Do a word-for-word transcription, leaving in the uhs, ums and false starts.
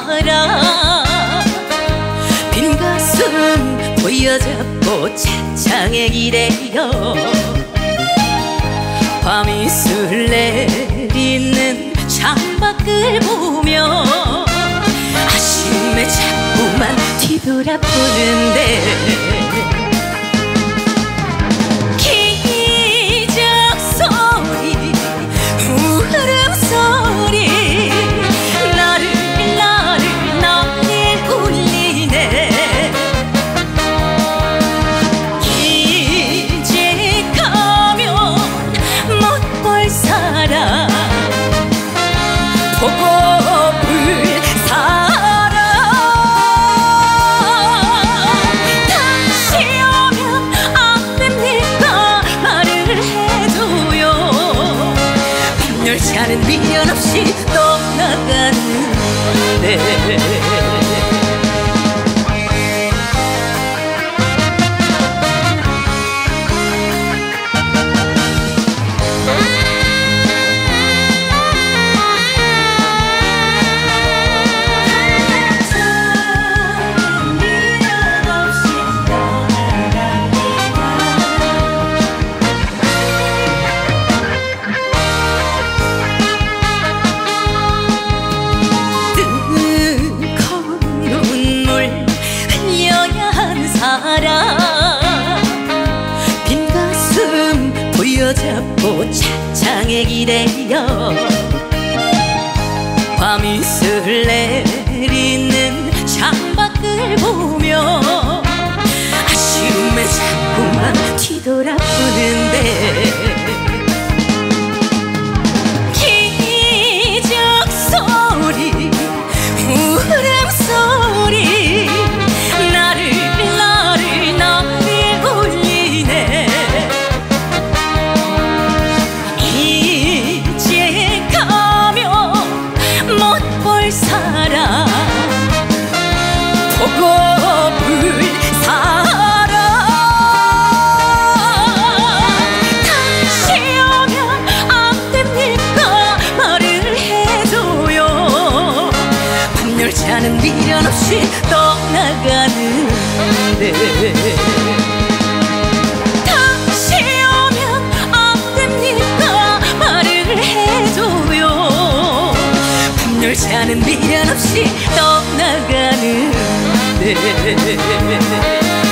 사람 빈 가슴 보여잡고 차창에 기대어 밤이 슬 내리는 창밖을 보며 아쉬움에 자꾸만 뒤돌아보는데 보고플 사랑 다시 오면 안 됩니까 말을 해줘요 밤열차는 미련 없이 떠나가는데 빈 가슴 보여잡고 차창에 기대어 밤이 슬 내리는 창밖을 보며 아쉬움에 자꾸만 뒤돌아보는데 기적 소리 울음소리 사랑 보고플 사랑 다시 오면 안 됩니까 말을 해줘요 밤열차는 미련 없이 떠나가는데 다시 오면 안 됩니까 말을 해줘요 열차는 미련 없이 떠나가는데